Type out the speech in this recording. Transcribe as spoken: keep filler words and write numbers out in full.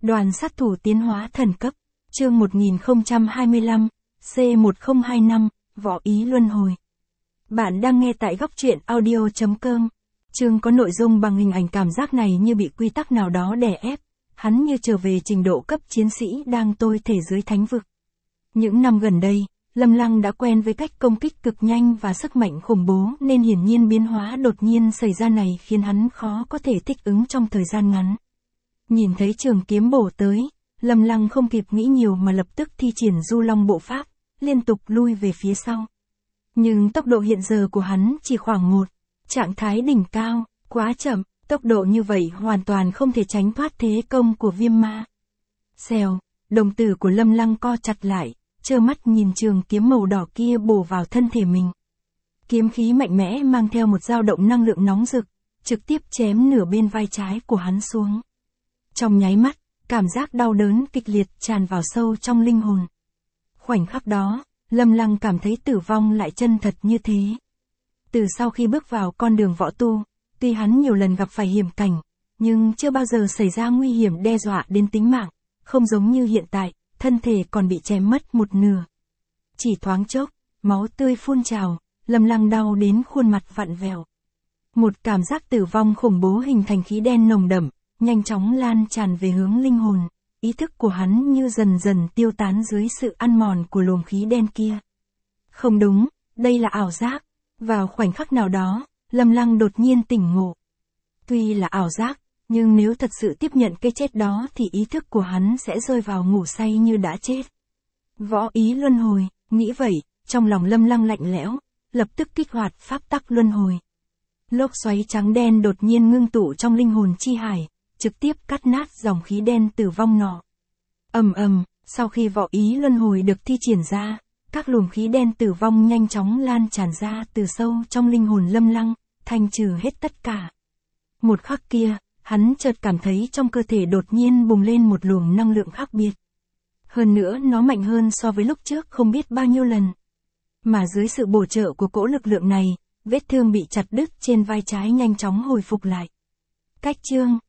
Đoàn sát thủ tiến hóa thần cấp, chương một nghìn không trăm hai mươi lăm, C một không hai năm, võ ý luân hồi. Bạn đang nghe tại góc truyện audio chấm com. Chương có nội dung bằng hình ảnh cảm giác này như bị quy tắc nào đó đè ép, hắn như trở về trình độ cấp chiến sĩ đang tôi thể dưới thánh vực. Những năm gần đây, Lâm Lăng đã quen với cách công kích cực nhanh và sức mạnh khủng bố nên hiển nhiên biến hóa đột nhiên xảy ra này khiến hắn khó có thể thích ứng trong thời gian ngắn. Nhìn thấy trường kiếm bổ tới, Lâm Lăng không kịp nghĩ nhiều mà lập tức thi triển du long bộ pháp, liên tục lui về phía sau. Nhưng tốc độ hiện giờ của hắn chỉ khoảng một, trạng thái đỉnh cao, quá chậm, tốc độ như vậy hoàn toàn không thể tránh thoát thế công của viêm ma. Xèo, đồng tử của Lâm Lăng co chặt lại, trơ mắt nhìn trường kiếm màu đỏ kia bổ vào thân thể mình. Kiếm khí mạnh mẽ mang theo một dao động năng lượng nóng rực, trực tiếp chém nửa bên vai trái của hắn xuống. Trong nháy mắt, cảm giác đau đớn kịch liệt tràn vào sâu trong linh hồn. Khoảnh khắc đó, Lâm Lăng cảm thấy tử vong lại chân thật như thế. Từ sau khi bước vào con đường võ tu, tuy hắn nhiều lần gặp phải hiểm cảnh, nhưng chưa bao giờ xảy ra nguy hiểm đe dọa đến tính mạng, không giống như hiện tại, thân thể còn bị chém mất một nửa. Chỉ thoáng chốc, máu tươi phun trào, Lâm Lăng đau đến khuôn mặt vặn vẹo. Một cảm giác tử vong khủng bố hình thành khí đen nồng đậm, nhanh chóng lan tràn về hướng linh hồn, ý thức của hắn như dần dần tiêu tán dưới sự ăn mòn của luồng khí đen kia. Không đúng, đây là ảo giác. Vào khoảnh khắc nào đó, Lâm Lăng đột nhiên tỉnh ngộ. Tuy là ảo giác, nhưng nếu thật sự tiếp nhận cái chết đó thì ý thức của hắn sẽ rơi vào ngủ say như đã chết. Võ ý luân hồi, nghĩ vậy, trong lòng Lâm Lăng lạnh lẽo, lập tức kích hoạt pháp tắc luân hồi. Lốc xoáy trắng đen đột nhiên ngưng tụ trong linh hồn chi hải, trực tiếp cắt nát dòng khí đen tử vong nọ. Ầm ầm, sau khi võ ý luân hồi được thi triển ra, các luồng khí đen tử vong nhanh chóng lan tràn ra từ sâu trong linh hồn Lâm Lăng, thanh trừ hết tất cả. Một khắc kia, hắn chợt cảm thấy trong cơ thể đột nhiên bùng lên một luồng năng lượng khác biệt. Hơn nữa nó mạnh hơn so với lúc trước không biết bao nhiêu lần. Mà dưới sự bổ trợ của cỗ lực lượng này, vết thương bị chặt đứt trên vai trái nhanh chóng hồi phục lại. Cách chương